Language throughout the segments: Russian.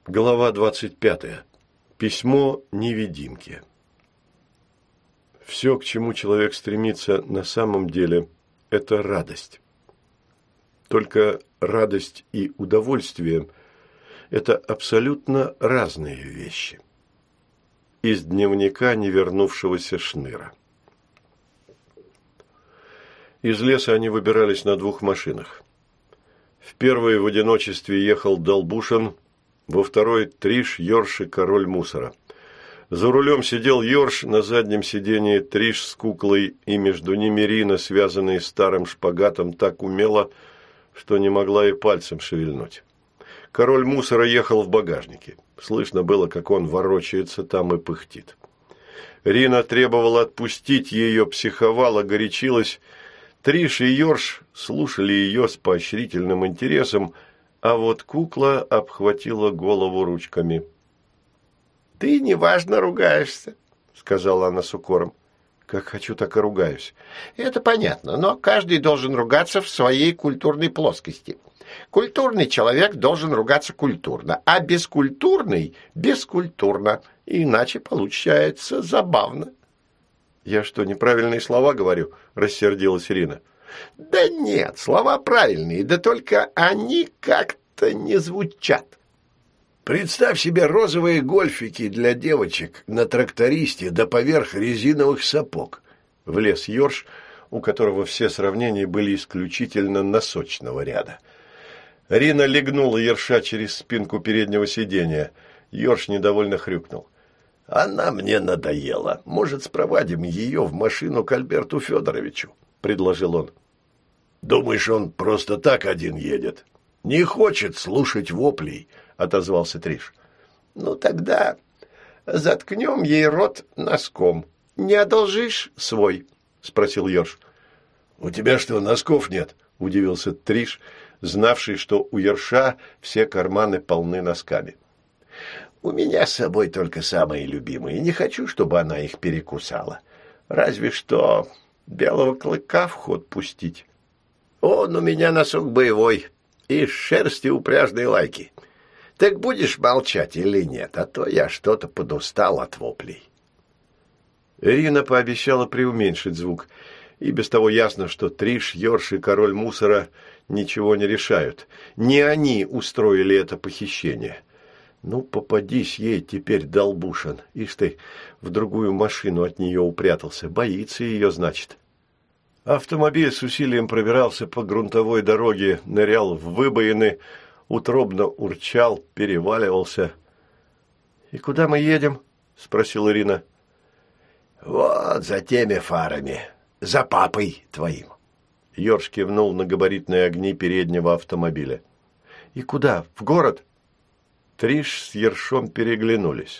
Глава 25. Письмо невидимки. Все, к чему человек стремится на самом деле, это радость. Только радость и удовольствие – это абсолютно разные вещи. Из дневника невернувшегося Шныра. Из леса они выбирались на 2 машинах. В первой в одиночестве ехал Долбушин, во второй – Триш, Йорш и король мусора. За рулем сидел Йорш, на заднем сидении Триш с куклой, и между ними Рина, связанная старым шпагатом так умело, что не могла и пальцем шевельнуть. Король мусора ехал в багажнике. Слышно было, как он ворочается там и пыхтит. Рина требовала отпустить ее, психовала, горячилась. Триш и Йорш слушали ее с поощрительным интересом, а вот кукла обхватила голову ручками. «Ты неважно ругаешься», — сказала она с укором. «Как хочу, так и ругаюсь». «Это понятно, но каждый должен ругаться в своей культурной плоскости. Культурный человек должен ругаться культурно, а бескультурный – бескультурно, иначе получается забавно». «Я что, неправильные слова говорю?» – рассердилась Ирина. «Да нет, слова правильные, да только они как-то не звучат». Представь себе розовые гольфики для девочек на трактористе да поверх резиновых сапог. Влез Йорш, у которого все сравнения были исключительно носочного ряда. Рина легнула Йорша через спинку переднего сиденья. Йорш недовольно хрюкнул. «Она мне надоела. Может, спровадим ее в машину к Альберту Федоровичу?» – предложил он. «Думаешь, он просто так один едет? Не хочет слушать воплей», – отозвался Триш. «Ну, тогда заткнем ей рот носком. Не одолжишь свой?» – спросил Йорш. «У тебя что, носков нет?» – удивился Триш, знавший, что у Йорша все карманы полны носками. «У меня с собой только самые любимые. Не хочу, чтобы она их перекусала. Разве что белого клыка в ход пустить. Он у меня носок боевой, из шерсти упряжной лайки. Так будешь молчать или нет, а то я что-то подустал от воплей». Ирина пообещала преуменьшить звук, и без того ясно, что Триш, Йорш и король мусора ничего не решают. Не они устроили это похищение. Ну, попадись ей теперь, Долбушин. Ишь ты, в другую машину от нее упрятался. Боится ее, значит. Автомобиль с усилием пробирался по грунтовой дороге, нырял в выбоины, утробно урчал, переваливался. «И куда мы едем?» – спросила Ирина. «Вот за теми фарами. За папой твоим». Йорш кивнул на габаритные огни переднего автомобиля. «И куда? В город?» Триш с Йоршом переглянулись.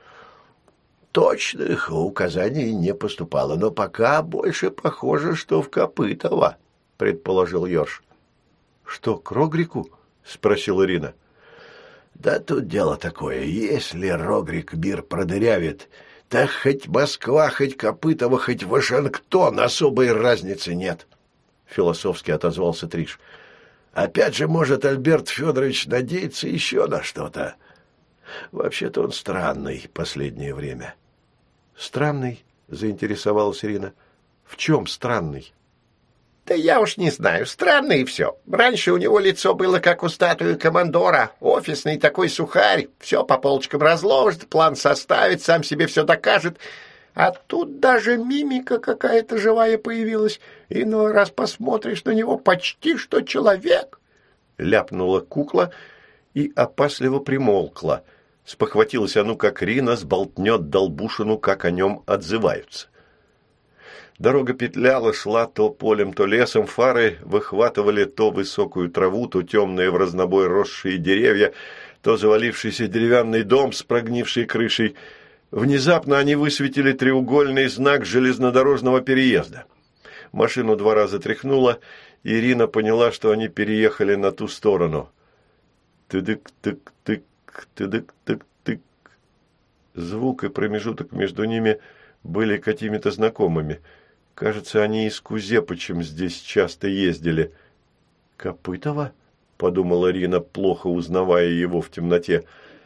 «Точных указаний не поступало, но пока больше похоже, что в Копытово», – предположил Йорш. «Что, к Рогрику?» – спросила Ирина. «Да тут дело такое. Если Рогрик мир продырявит, так хоть Москва, хоть Копытово, хоть Вашингтон, особой разницы нет», – философски отозвался Триш. «Опять же, может, Альберт Федорович надеется еще на что-то. Вообще-то он странный последнее время». «Странный?» – заинтересовалась Ирина. «В чем странный?» «Да я уж не знаю. Странно и все. Раньше у него лицо было, как у статуи командора. Офисный такой сухарь. Все по полочкам разложит, план составит, сам себе все докажет. А тут даже мимика какая-то живая появилась. Иной раз посмотришь на него, почти что человек». Ляпнула кукла и опасливо примолкла. Спохватилась, а ну как Рина сболтнет Долбушину, как о нем отзываются. Дорога петляла, шла то полем, то лесом, фары выхватывали то высокую траву, то темные в разнобой росшие деревья, то завалившийся деревянный дом с прогнившей крышей. Внезапно они высветили треугольный знак железнодорожного переезда. Машину 2 раза тряхнуло, и Ирина поняла, что они переехали на ту сторону. Тыдык-тык-тык, тыдык-тык-тык. Звук и промежуток между ними были какими-то знакомыми. Кажется, они из Кузепычем здесь часто ездили. «Копытово?» – подумала Рина, плохо узнавая его в темноте.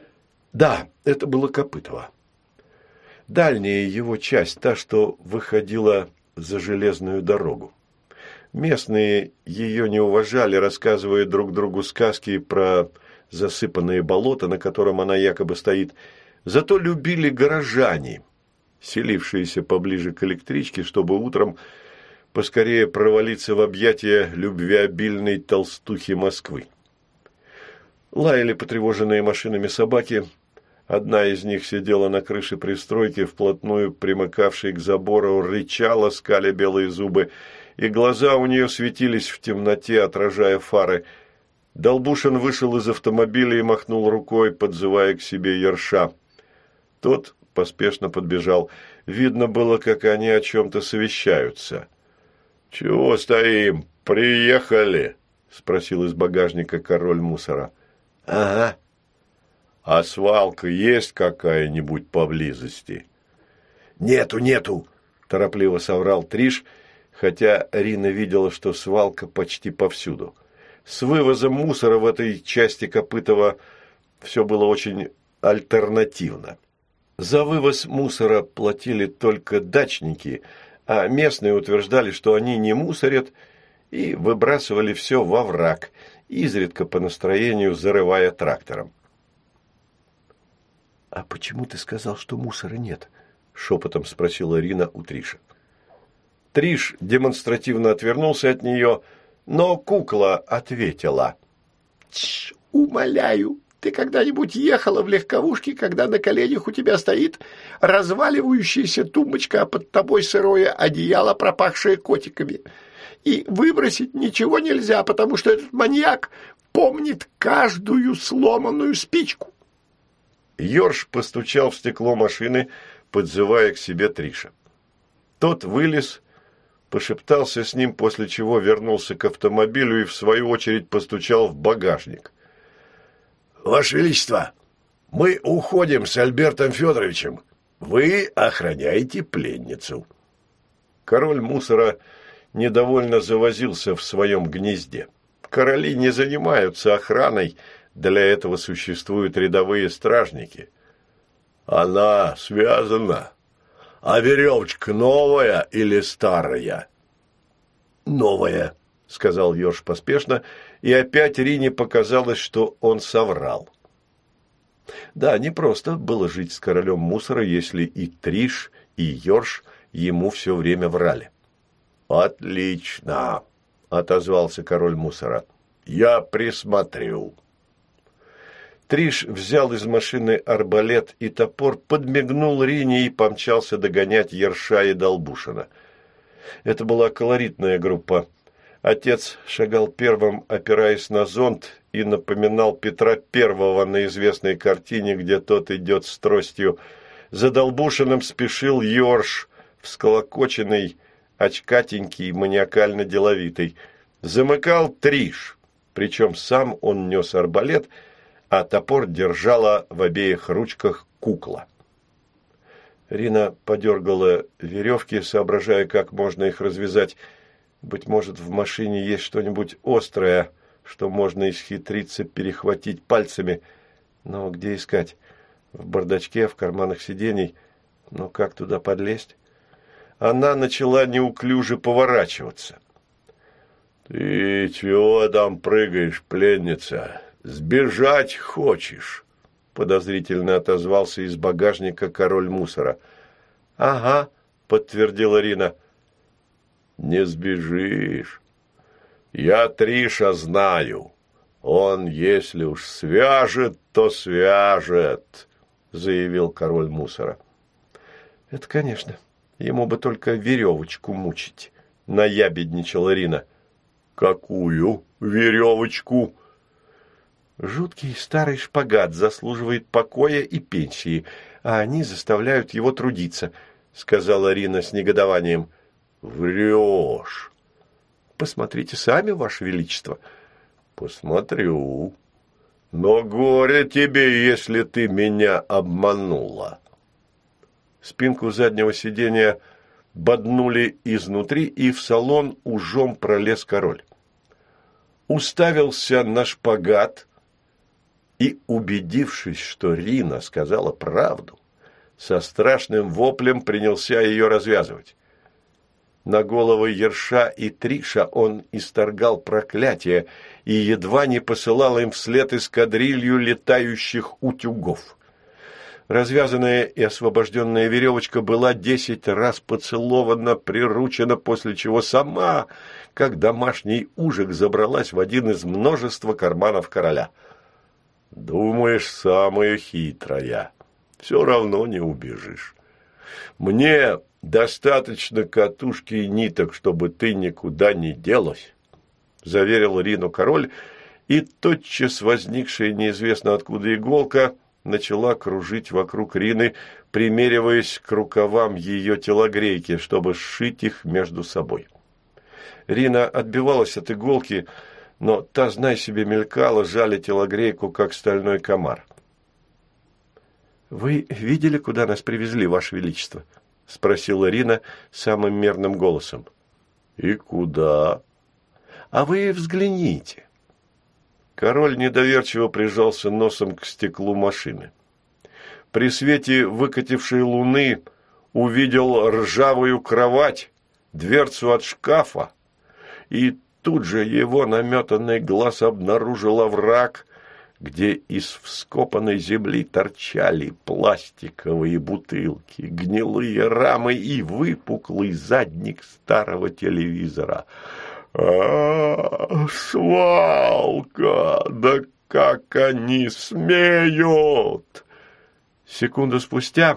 Да, это было Копытово. Дальняя его часть, та, что выходила за железную дорогу. Местные ее не уважали, рассказывая друг другу сказки про засыпанные болота, на котором она якобы стоит. Зато любили горожане, селившиеся поближе к электричке, чтобы утром поскорее провалиться в объятия любвеобильной толстухи Москвы. Лаяли потревоженные машинами собаки. Одна из них сидела на крыше пристройки, вплотную примыкавшей к забору, рычала, скаля белые зубы, и глаза у нее светились в темноте, отражая фары. Долбушин вышел из автомобиля и махнул рукой, подзывая к себе Ерша. Тот поспешно подбежал. Видно было, как они о чем-то совещаются. «Чего стоим? Приехали!» – спросил из багажника король мусора. «Ага». «А свалка есть какая-нибудь поблизости?» «Нету», – торопливо соврал Триш, хотя Рина видела, что свалка почти повсюду. С вывозом мусора в этой части Копытова все было очень альтернативно. За вывоз мусора платили только дачники, а местные утверждали, что они не мусорят, и выбрасывали все во враг, изредка по настроению зарывая трактором. «А почему ты сказал, что мусора нет?» – шепотом спросила Рина у Триша. Триш демонстративно отвернулся от нее, но кукла ответила. «Тш, умоляю, ты когда-нибудь ехала в легковушке, когда на коленях у тебя стоит разваливающаяся тумбочка, а под тобой сырое одеяло, пропахшее котиками? И выбросить ничего нельзя, потому что этот маньяк помнит каждую сломанную спичку». Ёрш постучал в стекло машины, подзывая к себе Триша. Тот вылез, пошептался с ним, после чего вернулся к автомобилю и, в свою очередь, постучал в багажник. «Ваше Величество, мы уходим с Альбертом Федоровичем. Вы охраняете пленницу». Король мусора недовольно завозился в своем гнезде. Короли не занимаются охраной, для этого существуют рядовые стражники. «Она связана? А веревочка новая или старая?» «Новая», — сказал Ёж поспешно, и опять Рине показалось, что он соврал. Да, непросто было жить с королем мусора, если и Триш, и Ёж ему все время врали. «Отлично», — отозвался король мусора. «Я присмотрю». Триш взял из машины арбалет и топор, подмигнул Рине и помчался догонять Ерша и Долбушина. Это была колоритная группа. Отец шагал первым, опираясь на зонт, и напоминал Петра I на известной картине, где тот идет с тростью. За Долбушиным спешил Ёрш, всколокоченный, очкатенький, маниакально-деловитый. Замыкал Триш, причем сам он нес арбалет, а топор держала в обеих ручках кукла. Рина подергала веревки, соображая, как можно их развязать. Быть может, в машине есть что-нибудь острое, что можно исхитриться перехватить пальцами. Но где искать? В бардачке, в карманах сидений. Но как туда подлезть? Она начала неуклюже поворачиваться. «Ты чего там прыгаешь, пленница? Сбежать хочешь?» – подозрительно отозвался из багажника король мусора. «Ага», – подтвердила Рина. «Не сбежишь. Я Триша знаю. Он, если уж свяжет, то свяжет», – заявил король мусора. «Это, конечно. Ему бы только веревочку мучить», – наябедничала Рина. «Какую веревочку?» «Жуткий старый шпагат заслуживает покоя и пенсии, а они заставляют его трудиться», — сказала Рина с негодованием. «Врешь!» «Посмотрите сами, Ваше Величество». «Посмотрю. Но горе тебе, если ты меня обманула». Спинку заднего сиденья боднули изнутри, и в салон ужом пролез король. Уставился на шпагат, И, убедившись, что Рина сказала правду, со страшным воплем принялся ее развязывать. На головы Ерша и Триша он исторгал проклятие и едва не посылал им вслед эскадрилью летающих утюгов. Развязанная и освобожденная веревочка была 10 раз поцелована, приручена, после чего сама, как домашний ужик, забралась в один из множества карманов короля. «Думаешь, самая хитрая. Все равно не убежишь. Мне достаточно катушки и ниток, чтобы ты никуда не делась», – заверил Рину король, и тотчас возникшая неизвестно откуда иголка начала кружить вокруг Рины, примериваясь к рукавам ее телогрейки, чтобы сшить их между собой. Рина отбивалась от иголки, но та, знай себе, мелькала, жаля телогрейку, как стальной комар. «Вы видели, куда нас привезли, Ваше Величество?» – спросила Рина самым мерным голосом. «И куда?» «А вы взгляните». Король недоверчиво прижался носом к стеклу машины. При свете выкатившей луны увидел ржавую кровать, дверцу от шкафа, и тут же его наметанный глаз обнаружил овраг, где из вскопанной земли торчали пластиковые бутылки, гнилые рамы и выпуклый задник старого телевизора. Свалка! Да как они смеют!» Секунду спустя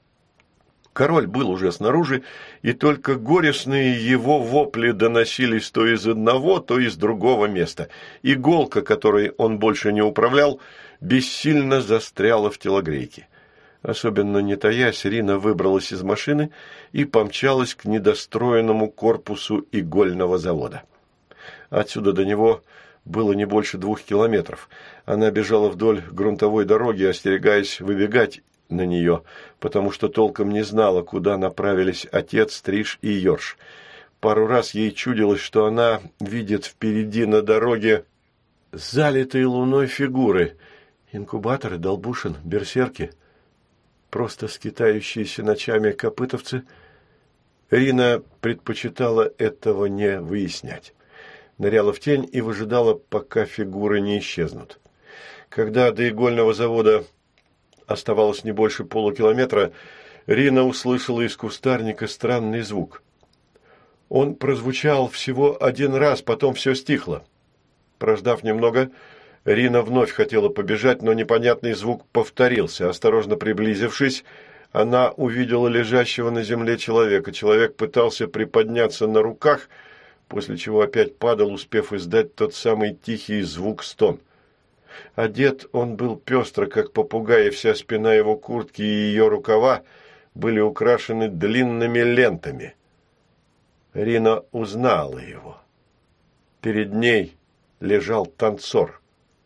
король был уже снаружи, и только горестные его вопли доносились то из одного, то из другого места. Иголка, которой он больше не управлял, бессильно застряла в телогрейке. Особенно не таясь, Рина выбралась из машины и помчалась к недостроенному корпусу игольного завода. Отсюда до него было не больше 2 километров. Она бежала вдоль грунтовой дороги, остерегаясь выбегать на нее, потому что толком не знала, куда направились отец, Триш и Йорш. Пару раз ей чудилось, что она видит впереди на дороге залитые луной фигуры. Инкубаторы, Долбушин, берсерки, просто скитающиеся ночами копытовцы. Рина предпочитала этого не выяснять. Ныряла в тень и выжидала, пока фигуры не исчезнут. Когда до игольного завода оставалось не больше полукилометра, Рина услышала из кустарника странный звук. Он прозвучал всего 1 раз, потом все стихло. Прождав немного, Рина вновь хотела побежать, но непонятный звук повторился. Осторожно приблизившись, она увидела лежащего на земле человека. Человек пытался приподняться на руках, после чего опять падал, успев издать тот самый тихий звук-стон. Одет он был пестро, как попугай, и вся спина его куртки и ее рукава были украшены длинными лентами. Рина узнала его. Перед ней лежал танцор.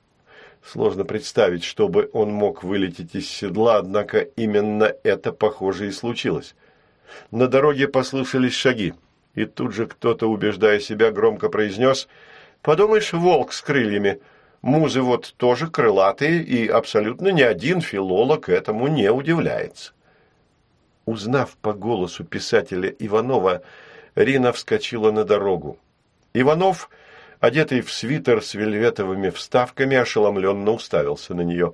Сложно представить, чтобы он мог вылететь из седла, однако именно это, похоже, и случилось. На дороге послышались шаги, и тут же кто-то, убеждая себя, громко произнес: «Подумаешь, волк с крыльями. Музы вот тоже крылатые, и абсолютно ни один филолог этому не удивляется». Узнав по голосу писателя Иванова, Рина вскочила на дорогу. Иванов, одетый в свитер с вельветовыми вставками, ошеломленно уставился на нее.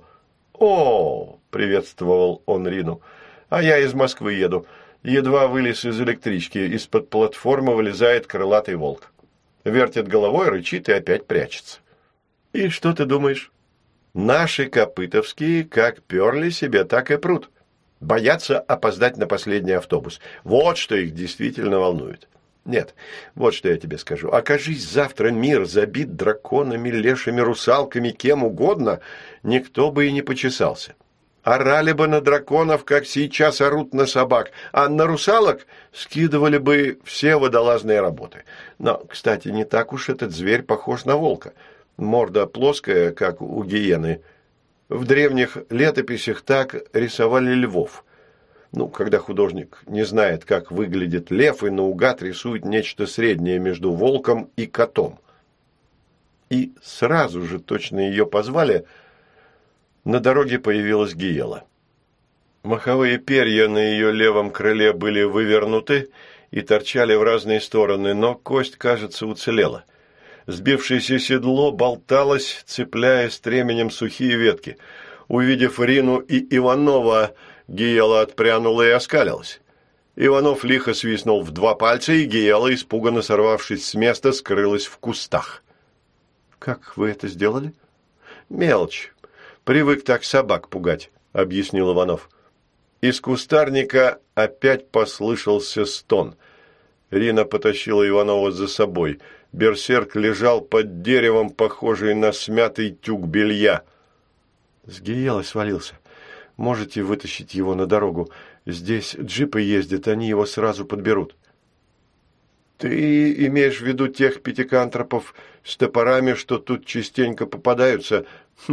«О!» – приветствовал он Рину. «А я из Москвы еду. Едва вылез из электрички, из-под платформы вылезает крылатый волк. Вертит головой, рычит и опять прячется». «И что ты думаешь?» «Наши копытовские как перли себе, так и прут. Боятся опоздать на последний автобус. Вот что их действительно волнует. Нет, вот что я тебе скажу. Окажись завтра мир забит драконами, лешими, русалками, кем угодно, никто бы и не почесался. Орали бы на драконов, как сейчас орут на собак, а на русалок скидывали бы все водолазные работы. Но, кстати, не так уж этот зверь похож на волка. Морда плоская, как у гиены. В древних летописях так рисовали львов. Когда художник не знает, как выглядит лев, и наугад рисует нечто среднее между волком и котом. И сразу же точно ее позвали, На дороге появилась Гиела. Маховые перья на ее левом крыле были вывернуты и торчали в разные стороны, но кость, кажется, уцелела. Сбившееся седло болталось, цепляя стременем сухие ветки. Увидев Рину и Иванова, Гиела отпрянула и оскалилась. Иванов лихо свистнул в 2 пальца, и Гиела, испуганно сорвавшись с места, скрылась в кустах. «Как вы это сделали?» «Мелочь. Привык так собак пугать», — объяснил Иванов. Из кустарника опять послышался стон. Рина потащила Иванова за собой. Берсерк лежал под деревом, похожий на смятый тюк белья. «С Гиелы свалился. Можете вытащить его на дорогу. Здесь джипы ездят, они его сразу подберут». «Ты имеешь в виду тех пятикантропов с топорами, что тут частенько попадаются?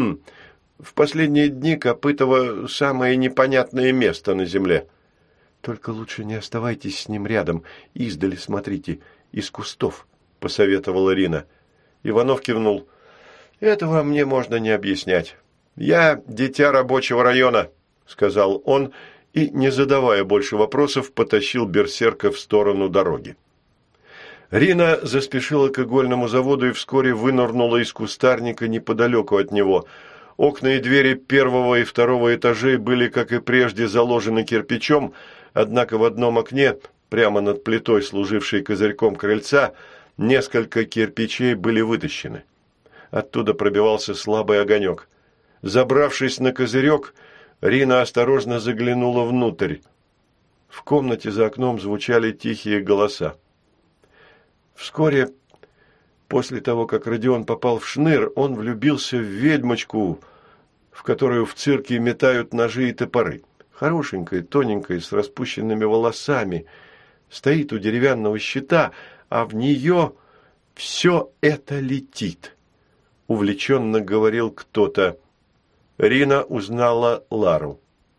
В последние дни Копытово самое непонятное место на земле». «Только лучше не оставайтесь с ним рядом. Издали смотрите, из кустов», — посоветовала Рина. Иванов кивнул. «Этого мне можно не объяснять. Я дитя рабочего района», — сказал он, и, не задавая больше вопросов, потащил берсерка в сторону дороги. Рина заспешила к игольному заводу и вскоре вынырнула из кустарника неподалеку от него. Окна и двери 1 и 2 этажей были, как и прежде, заложены кирпичом, однако в одном окне, прямо над плитой, служившей козырьком крыльца, несколько кирпичей были вытащены. Оттуда пробивался слабый огонек. Забравшись на козырек, Рина осторожно заглянула внутрь. В комнате за окном звучали тихие голоса. Вскоре, после того, как Родион попал в шныр, он влюбился в ведьмочку, в которую в цирке метают ножи и топоры. Хорошенькая, тоненькая, с распущенными волосами, стоит у деревянного щита, а в нее все это летит. Увлеченно говорил кто-то. Рина узнала Лару.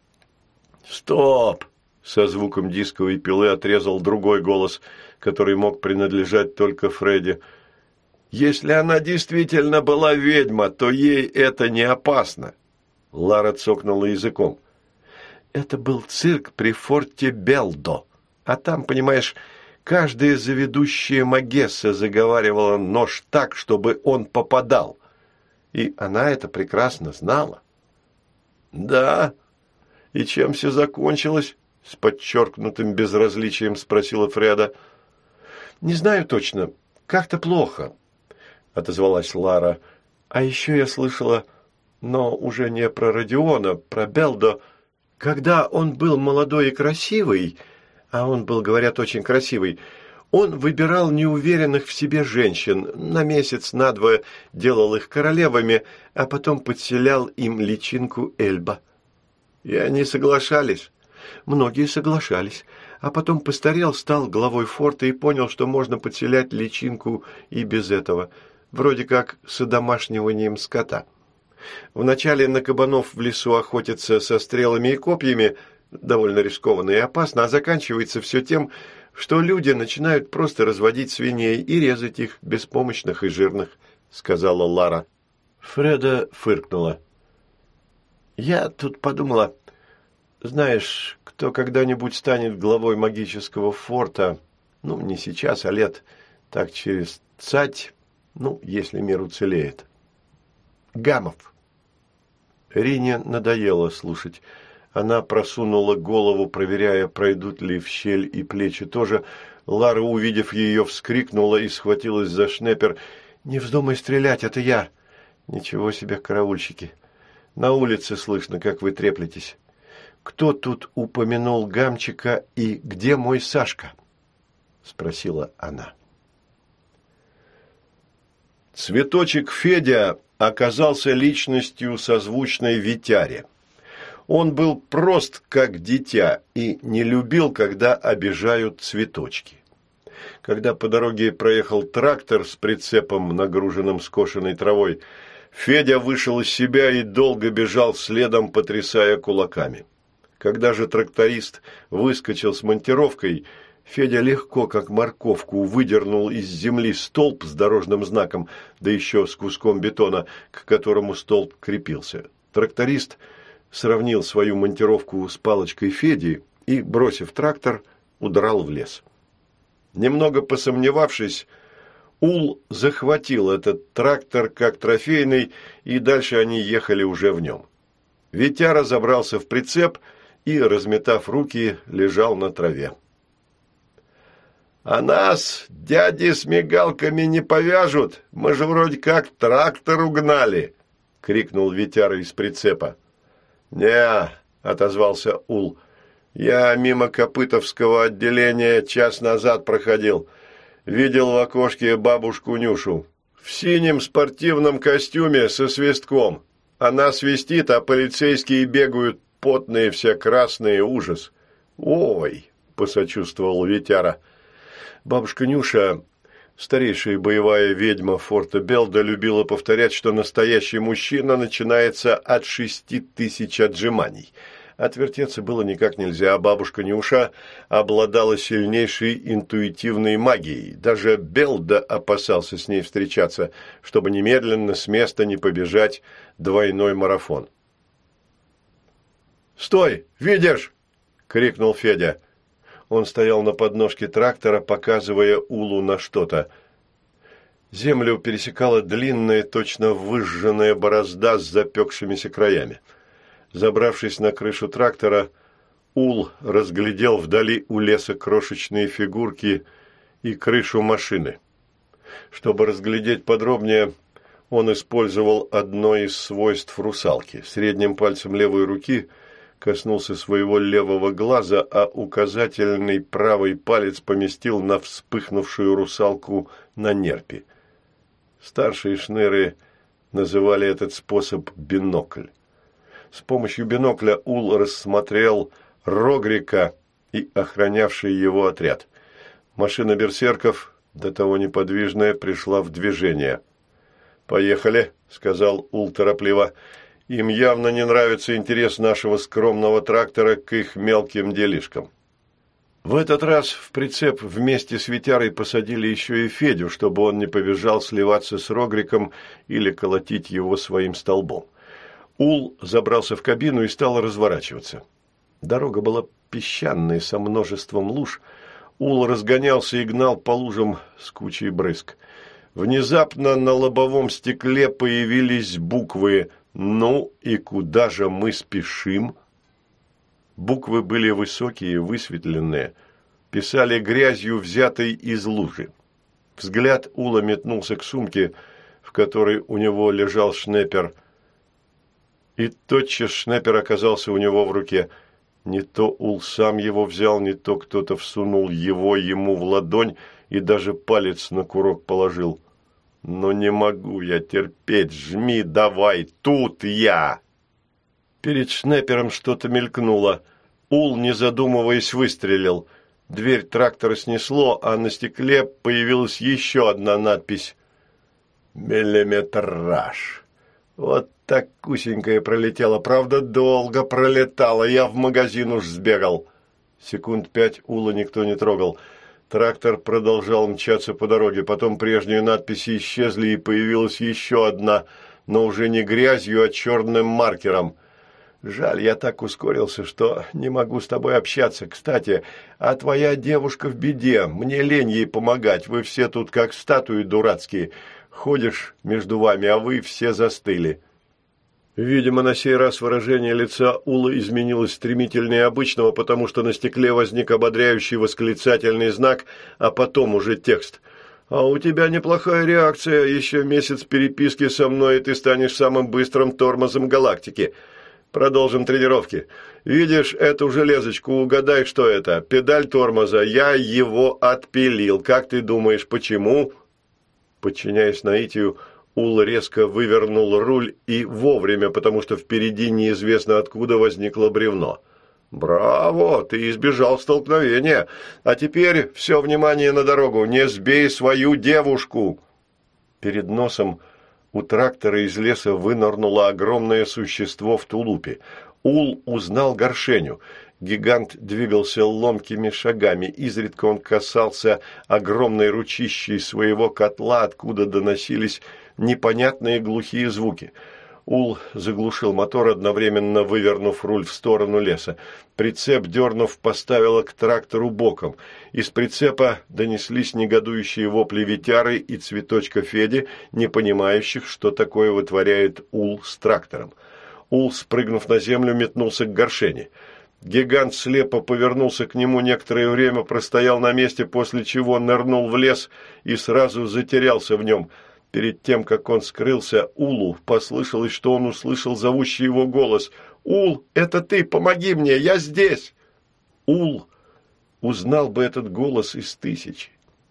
«Стоп!» – со звуком дисковой пилы отрезал другой голос, который мог принадлежать только Фредди. «Если она действительно была ведьма, то ей это не опасно!» Лара цокнула языком. «Это был цирк при форте Белдо, а там, понимаешь, каждая заведущая магесса заговаривала нож так, чтобы он попадал. И она это прекрасно знала». «Да? И чем все закончилось?» – с подчеркнутым безразличием спросила Фреда. «Не знаю точно. Как-то плохо», – отозвалась Лара. «А еще я слышала, но уже не про Родиона, про Белдо. Когда он был молодой и красивый, а он был, говорят, очень красивый, он выбирал неуверенных в себе женщин, на месяц, на 2 делал их королевами, а потом подселял им личинку Эльба. И они соглашались. Многие соглашались, а потом постарел, стал главой форта и понял, что можно подселять личинку и без этого, вроде как с одомашниванием скота. Вначале на кабанов в лесу охотятся со стрелами и копьями, довольно рискованно и опасно, а заканчивается все тем, что люди начинают просто разводить свиней и резать их, беспомощных и жирных, — сказала Лара. Фреда фыркнула. «Я тут подумала, знаешь, кто когда-нибудь станет главой магического форта, ну, не сейчас, а лет так через цать, ну, если мир уцелеет. Гамов». Рине надоело слушать. Она просунула голову, проверяя, пройдут ли в щель и плечи тоже. Лара, увидев ее, вскрикнула и схватилась за шнепер. «Не вздумай стрелять, это я!» «Ничего себе, караульщики! На улице слышно, как вы треплетесь. Кто тут упомянул Гамчика и где мой Сашка?» — спросила она. Цветочек Федя оказался личностью созвучной Витяре. Он был прост, как дитя, и не любил, когда обижают цветочки. Когда по дороге проехал трактор с прицепом, нагруженным скошенной травой, Федя вышел из себя и долго бежал следом, потрясая кулаками. Когда же тракторист выскочил с монтировкой, Федя легко, как морковку, выдернул из земли столб с дорожным знаком, да еще с куском бетона, к которому столб крепился. Тракторист сравнил свою монтировку с палочкой Феди и, бросив трактор, удрал в лес. Немного посомневавшись, Ул захватил этот трактор как трофейный, и дальше они ехали уже в нем. Витяра забрался в прицеп и, разметав руки, лежал на траве. «А нас дяди с мигалками не повяжут, мы же вроде как трактор угнали!» — крикнул Витяра из прицепа. «Не-а», отозвался Ул, — «я мимо Копытовского отделения час назад проходил. Видел в окошке бабушку Нюшу. В синем спортивном костюме со свистком. Она свистит, а полицейские бегают, потные все красные, ужас». «Ой», — посочувствовал Витяра. Бабушка Нюша, старейшая боевая ведьма форта Белда, любила повторять, что настоящий мужчина начинается от 6000 отжиманий. Отвертеться было никак нельзя, а бабушка Нюша обладала сильнейшей интуитивной магией. Даже Белда опасался с ней встречаться, чтобы немедленно с места не побежать двойной марафон. «Стой! Видишь?» — крикнул Федя. Он стоял на подножке трактора, показывая Улу на что-то. Землю пересекала длинная, точно выжженная борозда с запекшимися краями. Забравшись на крышу трактора, Ул разглядел вдали у леса крошечные фигурки и крышу машины. Чтобы разглядеть подробнее, он использовал одно из свойств русалки. Средним пальцем левой руки коснулся своего левого глаза, а указательный правый палец поместил на вспыхнувшую русалку на нерпе. Старшие шныры называли этот способ бинокль. С помощью бинокля Ул рассмотрел Рогрика и охранявший его отряд. Машина берсерков, до того неподвижная, пришла в движение. «Поехали», — сказал Ул торопливо. «Им явно не нравится интерес нашего скромного трактора к их мелким делишкам». В этот раз в прицеп вместе с Витярой посадили еще и Федю, чтобы он не побежал сливаться с Рогриком или колотить его своим столбом. Ул забрался в кабину и стал разворачиваться. Дорога была песчаной, со множеством луж. Ул разгонялся и гнал по лужам с кучей брызг. Внезапно на лобовом стекле появились буквы «Ну и куда же мы спешим?». Буквы были высокие, высветленные, писали грязью, взятой из лужи. Взгляд Ула метнулся к сумке, в которой у него лежал шнеппер, и тотчас шнеппер оказался у него в руке. Не то Ул сам его взял, не то кто-то всунул его ему в ладонь и даже палец на курок положил. «Но не могу я терпеть, жми давай, тут я!» Перед шнеппером что-то мелькнуло. Ул, не задумываясь, выстрелил. Дверь трактора снесло, а на стекле появилась еще одна надпись. «Миллиметраж». Вот так кусенькая пролетела, правда, долго пролетала, я в магазин уж сбегал. Секунд 5 Ула никто не трогал. Трактор продолжал мчаться по дороге, потом прежние надписи исчезли, и появилась еще одна, но уже не грязью, а черным маркером. «Жаль, я так ускорился, что не могу с тобой общаться. Кстати, а твоя девушка в беде, мне лень ей помогать, вы все тут как статуи дурацкие. Ходишь между вами, а вы все застыли». Видимо, на сей раз выражение лица Ула изменилось стремительнее обычного, потому что на стекле возник ободряющий восклицательный знак, а потом уже текст. «А у тебя неплохая реакция. Еще месяц переписки со мной, и ты станешь самым быстрым тормозом галактики. Продолжим тренировки. Видишь эту железочку? Угадай, что это. Педаль тормоза. Я его отпилил. Как ты думаешь, почему?» Подчиняясь наитию, Ул резко вывернул руль и вовремя, потому что впереди неизвестно откуда возникло бревно. «Браво! Ты избежал столкновения. А теперь все внимание на дорогу. Не сбей свою девушку!» Перед носом у трактора из леса вынырнуло огромное существо в тулупе. Ул узнал Горшеню. Гигант двигался ломкими шагами. Изредка он касался огромной ручищей своего котла, откуда доносились непонятные глухие звуки. Ул заглушил мотор, одновременно вывернув руль в сторону леса. Прицеп, дернув, поставила к трактору боком. Из прицепа донеслись негодующие вопли Витяры и Цветочка Феди, не понимающих, что такое вытворяет Ул с трактором. Ул, спрыгнув на землю, метнулся к Горшене. Гигант слепо повернулся к нему, некоторое время простоял на месте, после чего нырнул в лес и сразу затерялся в нем. Перед тем, как он скрылся, Улу послышалось, что он услышал зовущий его голос. «Ул, это ты! Помоги мне! Я здесь!» Ул узнал бы этот голос из тысячи.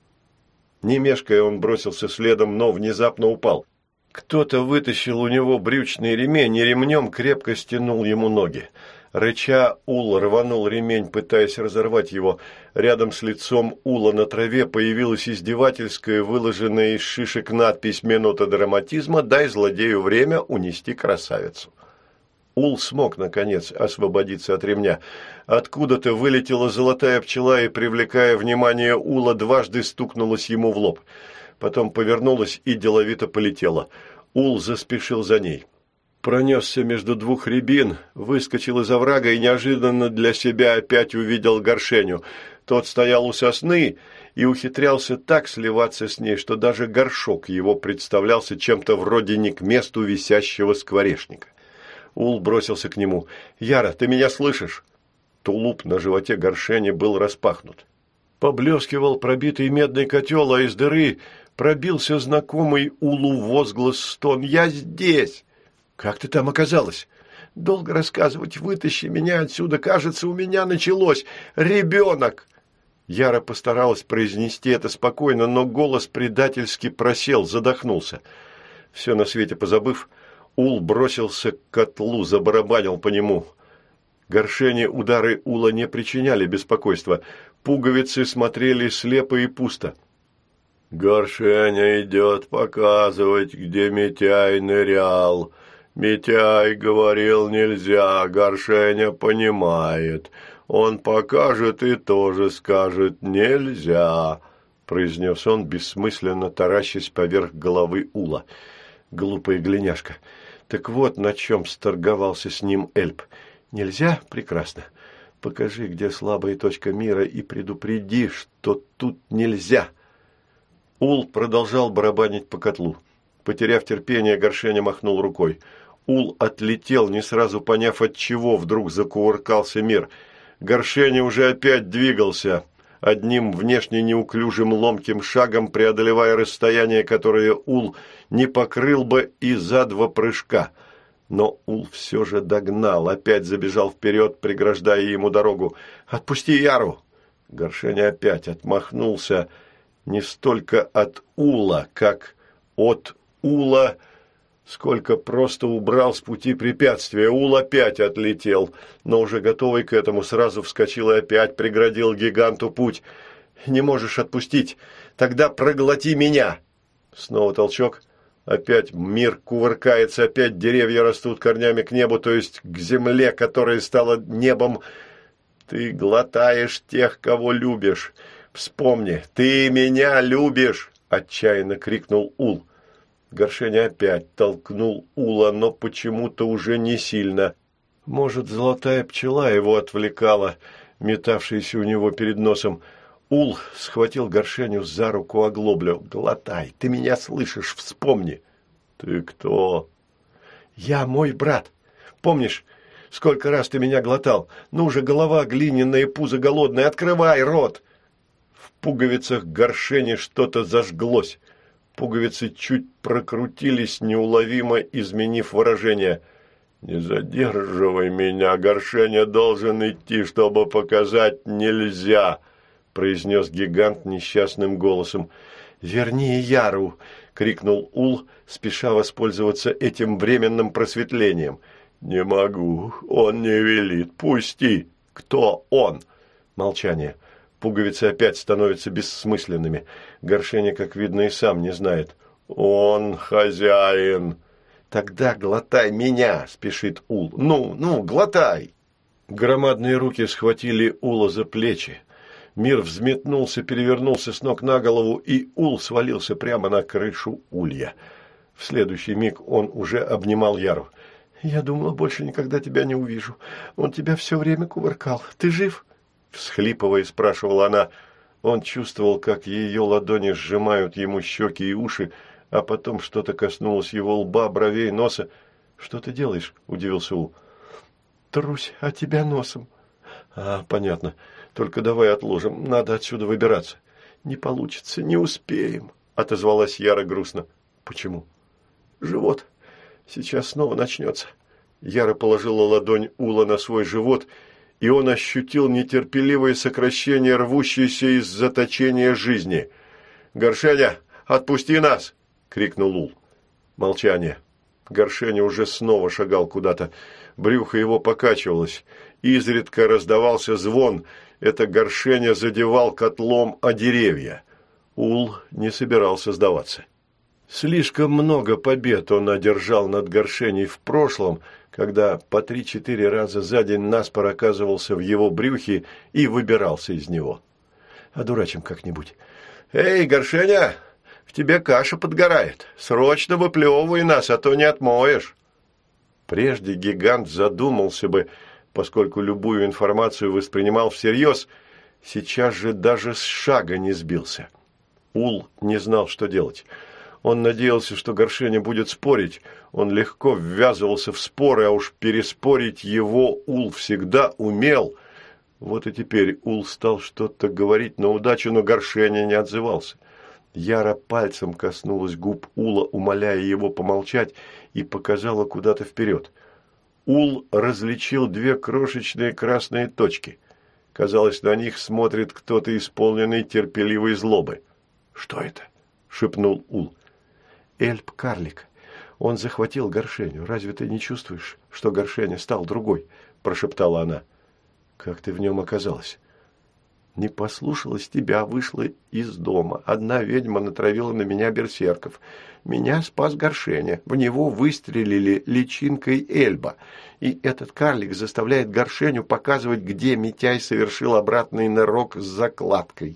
Не мешкая, он бросился следом, но внезапно упал. Кто-то вытащил у него брючный ремень и ремнем крепко стянул ему ноги. Рыча, Ул рванул ремень, пытаясь разорвать его. Рядом с лицом Ула на траве появилась издевательская, выложенная из шишек надпись «Минута драматизма. Дай злодею время унести красавицу». Ул смог, наконец, освободиться от ремня. Откуда-то вылетела золотая пчела и, привлекая внимание Ула, дважды стукнулась ему в лоб. Потом повернулась и деловито полетела. Ул заспешил за ней. Пронесся между двух рябин, выскочил из оврага и неожиданно для себя опять увидел Горшеню. Тот стоял у сосны и ухитрялся так сливаться с ней, что даже горшок его представлялся чем-то вроде не к месту висящего скворечника. Ул бросился к нему. «Яра, ты меня слышишь?» Тулуп на животе Горшени был распахнут. Поблескивал пробитый медный котел, а из дыры пробился знакомый Улу возглас-стон. «Я здесь!» «Как ты там оказалась?» «Долго рассказывать. Вытащи меня отсюда. Кажется, у меня началось. Ребенок!» Яра постаралась произнести это спокойно, но голос предательски просел, задохнулся. Все на свете позабыв, Ул бросился к котлу, забарабанил по нему. Горшене удары Ула не причиняли беспокойства. Пуговицы смотрели слепо и пусто. «Горшеня идет показывать, где Митяй нырял. Митяй говорил нельзя, Горшеня понимает. Он покажет и тоже скажет нельзя», – произнес он, бессмысленно таращась поверх головы Ула. Глупая глиняшка. Так вот, на чем сторговался с ним Эльп. «Нельзя? Прекрасно. Покажи, где слабая точка мира, и предупреди, что тут нельзя». Ул продолжал барабанить по котлу. Потеряв терпение, Горшеня махнул рукой. Ул отлетел, не сразу поняв, от чего вдруг закувыркался мир. Горшеня уже опять двигался, одним внешне неуклюжим ломким шагом преодолевая расстояние, которое Ул не покрыл бы и за 2 прыжка. Но Ул все же догнал, опять забежал вперед, преграждая ему дорогу. «Отпусти Яру!» Горшеня опять отмахнулся не столько от Ула, как от Ула, сколько просто убрал с пути препятствия. Ул опять отлетел, но уже готовый к этому сразу вскочил и опять преградил гиганту путь. «Не можешь отпустить? Тогда проглоти меня!» Снова толчок. Опять мир кувыркается, опять деревья растут корнями к небу, то есть к земле, которая стала небом. «Ты глотаешь тех, кого любишь. Вспомни, ты меня любишь!» – отчаянно крикнул Ул. Горшеня опять толкнул Ула, но почему-то уже не сильно. Может, золотая пчела его отвлекала, метавшаяся у него перед носом. Ул схватил Горшеню за руку оглоблю. «Глотай, ты меня слышишь, вспомни!» «Ты кто?» «Я мой брат. Помнишь, сколько раз ты меня глотал? Ну же, голова глиняная, пузо голодное, открывай рот!» В пуговицах Горшени что-то зажглось. Пуговицы чуть прокрутились, неуловимо изменив выражение. «Не задерживай меня, Горшеня должен идти, чтобы показать нельзя», – произнес гигант несчастным голосом. «Верни Яру!» – крикнул Ул, спеша воспользоваться этим временным просветлением. «Не могу, он не велит, пусти!» «Кто он?» Молчание. Пуговицы опять становятся бессмысленными. Горшеня, как видно, и сам не знает. «Он хозяин!» «Тогда глотай меня!» – спешит Ул. «Ну, глотай!» Громадные руки схватили Ула за плечи. Мир взметнулся, перевернулся с ног на голову, и Ул свалился прямо на крышу улья. В следующий миг он уже обнимал Яру. «Я думала, больше никогда тебя не увижу. Он тебя все время кувыркал. Ты жив?» Всхлипывая, спрашивала она. Он чувствовал, как ее ладони сжимают ему щеки и уши, а потом что-то коснулось его лба, бровей, носа. «Что ты делаешь?» – удивился Ул. «Трусь от тебя носом». Понятно. Только давай отложим. Надо отсюда выбираться». «Не получится, не успеем», – отозвалась Яра грустно. «Почему?» «Живот. Сейчас снова начнется». Яра положила ладонь Ула на свой живот, и он ощутил нетерпеливое сокращение, рвущееся из заточения жизни. «Горшеня, отпусти нас!» – крикнул Ул. Молчание. Горшеня уже снова шагал куда-то. Брюхо его покачивалось. Изредка раздавался звон. Это Горшеня задевал котлом о деревья. Ул не собирался сдаваться. Слишком много побед он одержал над Горшеней в прошлом, когда по 3-4 раза за день наспор оказывался в его брюхе и выбирался из него. Одурачим как-нибудь. «Эй, Горшеня, в тебе каша подгорает. Срочно выплевывай нас, а то не отмоешь». Прежде гигант задумался бы, поскольку любую информацию воспринимал всерьез, сейчас же даже с шага не сбился. Ул не знал, что делать. Он надеялся, что Горшеня будет спорить. Он легко ввязывался в споры, а уж переспорить его Ул всегда умел. Вот и теперь Ул стал что-то говорить на удачу, но Горшеня не отзывался. Яра пальцем коснулась губ Ула, умоляя его помолчать, и показала куда-то вперед. Ул различил 2 крошечные красные точки. Казалось, на них смотрит кто-то, исполненный терпеливой злобы. «Что это?» – шепнул Ул. «Эльб-карлик. Он захватил Горшеню. Разве ты не чувствуешь, что Горшеня стал другой?» – прошептала она. «Как ты в нем оказалась?» «Не послушалась тебя, вышла из дома. Одна ведьма натравила на меня берсерков. Меня спас Горшеня. В него выстрелили личинкой Эльба. И этот карлик заставляет Горшеню показывать, где Митяй совершил обратный нырок с закладкой».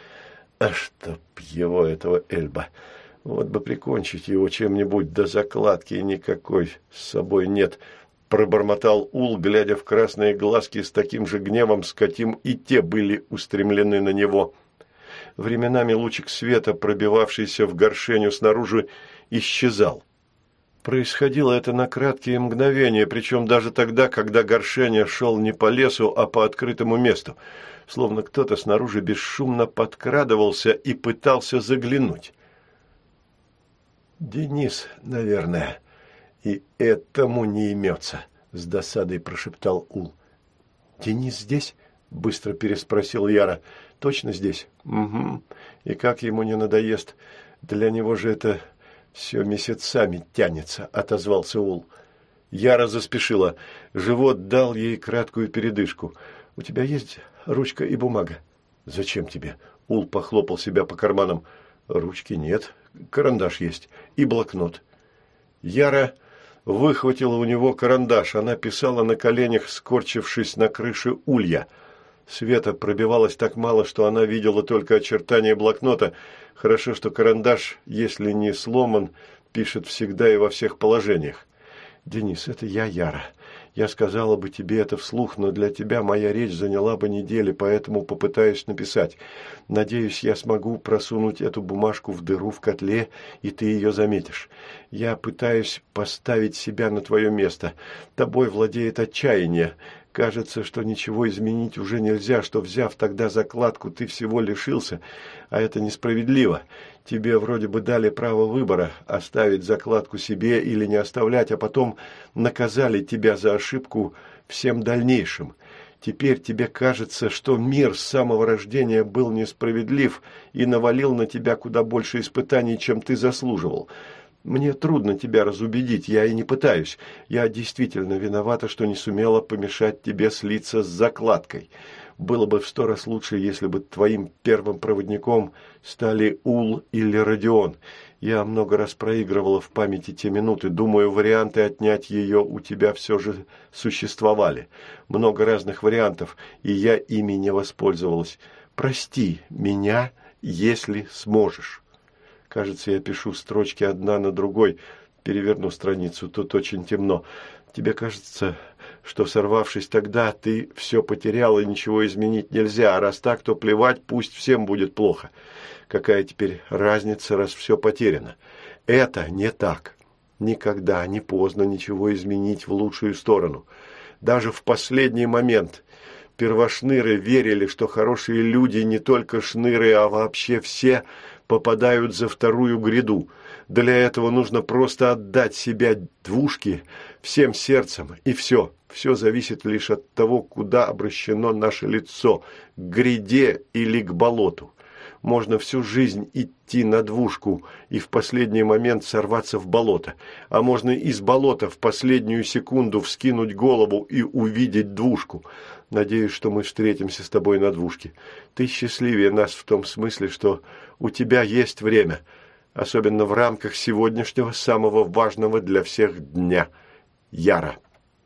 «А чтоб его, этого Эльба! Вот бы прикончить его чем-нибудь, до закладки никакой с собой нет», – пробормотал Ул, глядя в красные глазки с таким же гневом, с каким и те были устремлены на него. Временами лучик света, пробивавшийся в Горшеню снаружи, исчезал. Происходило это на краткие мгновения, причем даже тогда, когда Горшеня шел не по лесу, а по открытому месту, словно кто-то снаружи бесшумно подкрадывался и пытался заглянуть. «Денис, наверное, и этому не имется», – с досадой прошептал Ул. «Денис здесь?» – быстро переспросил Яра. «Точно здесь?» «Угу. И как ему не надоест? Для него же это все месяцами тянется», – отозвался Ул. Яра заспешила. Живот дал ей краткую передышку. «У тебя есть ручка и бумага?» «Зачем тебе?» – Ул похлопал себя по карманам. «Ручки нет. Карандаш есть. И блокнот». Яра выхватила у него карандаш. Она писала на коленях, скорчившись на крыше улья. Света пробивалось так мало, что она видела только очертания блокнота. Хорошо, что карандаш, если не сломан, пишет всегда и во всех положениях. «Денис, это я, Яра. Я сказала бы тебе это вслух, но для тебя моя речь заняла бы недели, поэтому попытаюсь написать. Надеюсь, я смогу просунуть эту бумажку в дыру в котле, и ты ее заметишь. Я пытаюсь поставить себя на твое место. Тобой владеет отчаяние. Кажется, что ничего изменить уже нельзя, что, взяв тогда закладку, ты всего лишился, а это несправедливо. Тебе вроде бы дали право выбора, оставить закладку себе или не оставлять, а потом наказали тебя за ошибку всем дальнейшим. Теперь тебе кажется, что мир с самого рождения был несправедлив и навалил на тебя куда больше испытаний, чем ты заслуживал. Мне трудно тебя разубедить, я и не пытаюсь. Я действительно виновата, что не сумела помешать тебе слиться с закладкой. Было бы в 100 раз лучше, если бы твоим первым проводником стали Ул или Родион. Я много раз проигрывала в памяти те минуты. Думаю, варианты отнять ее у тебя все же существовали. Много разных вариантов, и я ими не воспользовалась. Прости меня, если сможешь». Кажется, я пишу строчки одна на другой. Переверну страницу, тут очень темно. Тебе кажется, что, сорвавшись тогда, ты все потерял и ничего изменить нельзя, а раз так, то плевать, пусть всем будет плохо. Какая теперь разница, раз все потеряно? Это не так. Никогда не поздно ничего изменить в лучшую сторону. Даже в последний момент первошныры верили, что хорошие люди, не только шныры, а вообще все, попадают за вторую гряду. Для этого нужно просто отдать себя двушке всем сердцем, и все. Все зависит лишь от того, куда обращено наше лицо, к гряде или к болоту. Можно всю жизнь идти на двушку и в последний момент сорваться в болото, а можно из болота в последнюю секунду вскинуть голову и увидеть двушку. Надеюсь, что мы встретимся с тобой на двушке. Ты счастливее нас в том смысле, что у тебя есть время, особенно в рамках сегодняшнего самого важного для всех дня. Яра.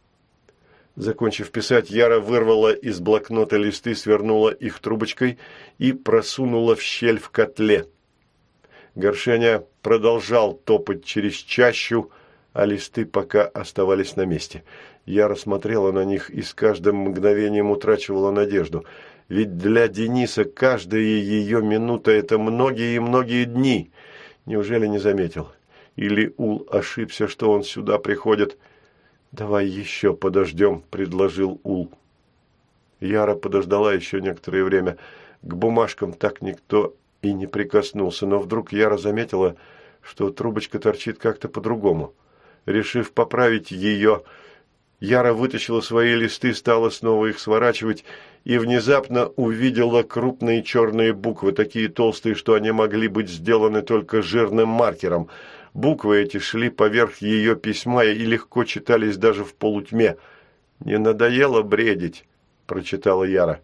Закончив писать, Яра вырвала из блокнота листы, свернула их трубочкой и просунула в щель в котле. Горшеня продолжал топать через чащу, а листы пока оставались на месте. Яра смотрела на них и с каждым мгновением утрачивала надежду. Ведь для Дениса каждая ее минута – это многие и многие дни. Неужели не заметил? Или Ул ошибся, что он сюда приходит? «Давай еще подождем», – предложил Ул. Яра подождала еще некоторое время. К бумажкам так никто и не прикоснулся, но вдруг Яра заметила, что трубочка торчит как-то по-другому. Решив поправить ее, Яра вытащила свои листы, стала снова их сворачивать и внезапно увидела крупные черные буквы, такие толстые, что они могли быть сделаны только жирным маркером. Буквы эти шли поверх ее письма и легко читались даже в полутьме. «Не надоело бредить?» – прочитала Яра.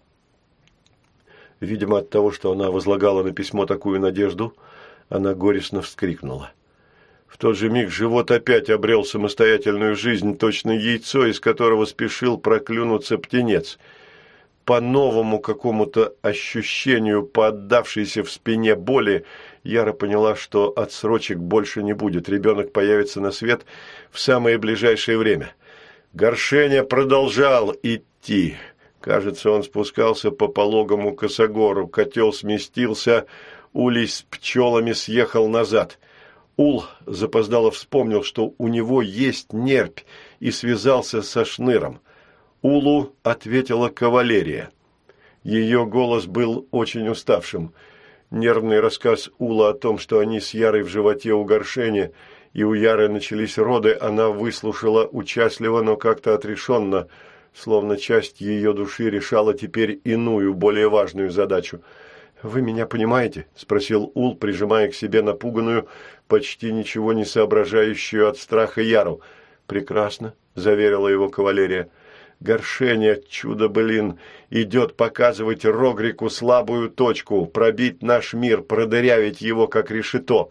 Видимо, от того, что она возлагала на письмо такую надежду, она горестно вскрикнула. В тот же миг живот опять обрел самостоятельную жизнь, точно яйцо, из которого спешил проклюнуться птенец. По новому какому-то ощущению, поддавшейся в спине боли, Яра поняла, что отсрочек больше не будет. Ребенок появится на свет в самое ближайшее время. Горшеня продолжал идти. Кажется, он спускался по пологому косогору. Котел сместился, улей с пчелами съехал назад. Ул запоздало вспомнил, что у него есть нерпь, и связался со Шныром. Улу ответила кавалерия. Ее голос был очень уставшим. Нервный рассказ Ула о том, что они с Ярой в животе у Горшени, и у Яры начались роды, она выслушала участливо, но как-то отрешенно, словно часть ее души решала теперь иную, более важную задачу. «Вы меня понимаете?» – спросил Ул, прижимая к себе напуганную, почти ничего не соображающую от страха Яру. «Прекрасно», – заверила его кавалерия. «Горшеня, чудо-блин, идет показывать Рогрику слабую точку, пробить наш мир, продырявить его, как решето».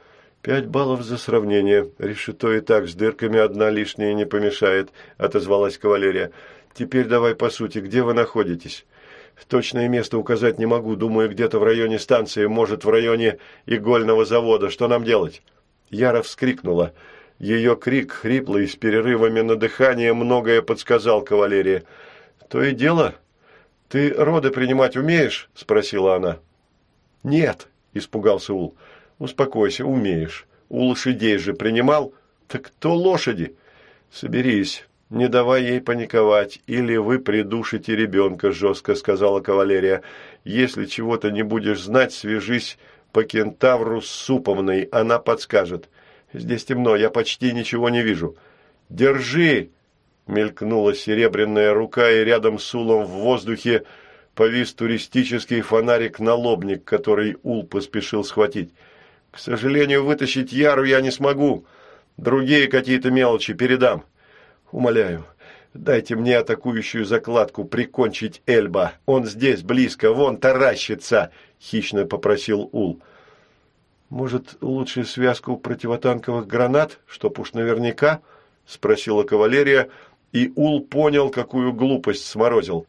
5 баллов за сравнение. Решето и так с дырками, одна лишняя не помешает», – отозвалась кавалерия. «Теперь давай по сути, где вы находитесь?» «Точное место указать не могу. Думаю, где-то в районе станции, может, в районе игольного завода. Что нам делать?» Яра вскрикнула. Ее крик, хриплый, с перерывами на дыхание, многое подсказал кавалерии. «То и дело. Ты роды принимать умеешь?» – спросила она. «Нет», – испугался Ул. «Успокойся, умеешь. У лошадей же принимал?» «Так кто лошади?» «Соберись. Не давай ей паниковать, или вы придушите ребенка», – жестко сказала кавалерия. «Если чего-то не будешь знать, свяжись по кентавру с Суповной, она подскажет. Здесь темно, я почти ничего не вижу». «Держи!» – мелькнула серебряная рука, и рядом с Улом в воздухе повис туристический фонарик-налобник, который Ул поспешил схватить. «К сожалению, вытащить Яру я не смогу. Другие какие-то мелочи передам. Умоляю, дайте мне атакующую закладку прикончить Эльба. Он здесь, близко, вон таращится!» – хищно попросил Ул. «Может, лучше связку противотанковых гранат, чтоб уж наверняка?» – спросила кавалерия, и Ул понял, какую глупость сморозил.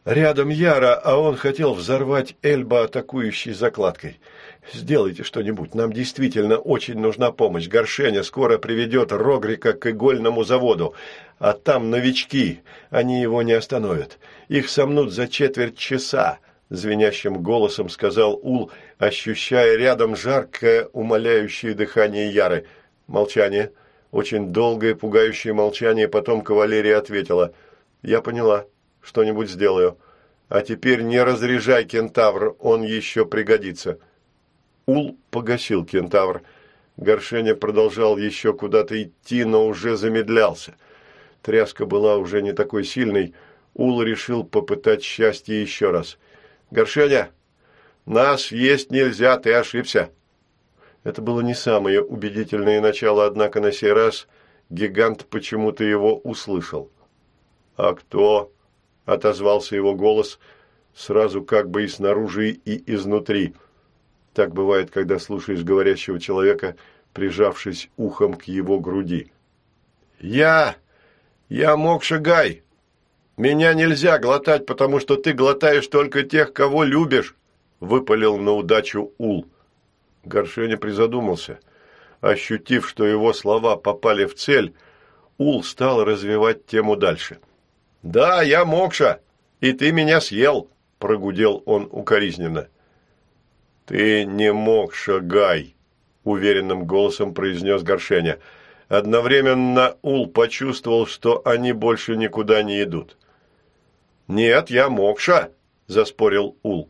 Рядом Яра, а он хотел взорвать Эльба атакующей закладкой. Сделайте что-нибудь, нам действительно очень нужна помощь. Горшеня скоро приведет Рогрика к игольному заводу, а там новички, они его не остановят. Их сомнут за четверть часа», – звенящим голосом сказал Ул, ощущая рядом жаркое, умоляющее дыхание Яры. Молчание, очень долгое, пугающее молчание, потом кавалерия ответила: «Я поняла, что-нибудь сделаю. А теперь не разряжай кентавр, он еще пригодится». Ул погасил кентавр. Горшеня продолжал еще куда-то идти, но уже замедлялся. Тряска была уже не такой сильной. Ул решил попытать счастье еще раз. «Горшеня, нас есть нельзя, ты ошибся». Это было не самое убедительное начало, однако на сей раз гигант почему-то его услышал. «А кто?» – отозвался его голос, сразу как бы и снаружи, и изнутри. Так бывает, когда слушаешь говорящего человека, прижавшись ухом к его груди. «Я Мокша Гай. Меня нельзя глотать, потому что ты глотаешь только тех, кого любишь», – выпалил на удачу Ул. Горшеня призадумался. Ощутив, что его слова попали в цель, Ул стал развивать тему дальше. «Да, я Мокша, и ты меня съел», – прогудел он укоризненно. «Ты не Мокша Гай», – уверенным голосом произнес Горшеня. Одновременно Ул почувствовал, что они больше никуда не идут. «Нет, я Мокша», – заспорил Ул.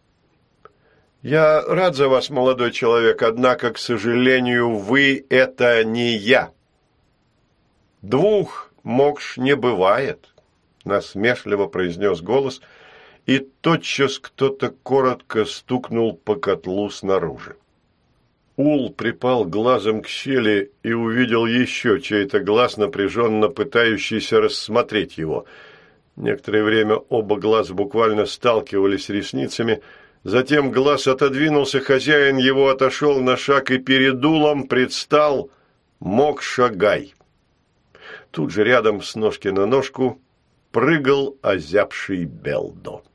«Я рад за вас, молодой человек, однако, к сожалению, вы – это не я». «Двух Мокш не бывает», – насмешливо произнес голос, и тотчас кто-то коротко стукнул по котлу снаружи. Ул припал глазом к щели и увидел еще чей-то глаз, напряженно пытающийся рассмотреть его. Некоторое время оба глаза буквально сталкивались ресницами. Затем глаз отодвинулся, хозяин его отошел на шаг, и перед Улом предстал Мокша Гай. Тут же рядом с ножки на ножку прыгал озябший Белдо.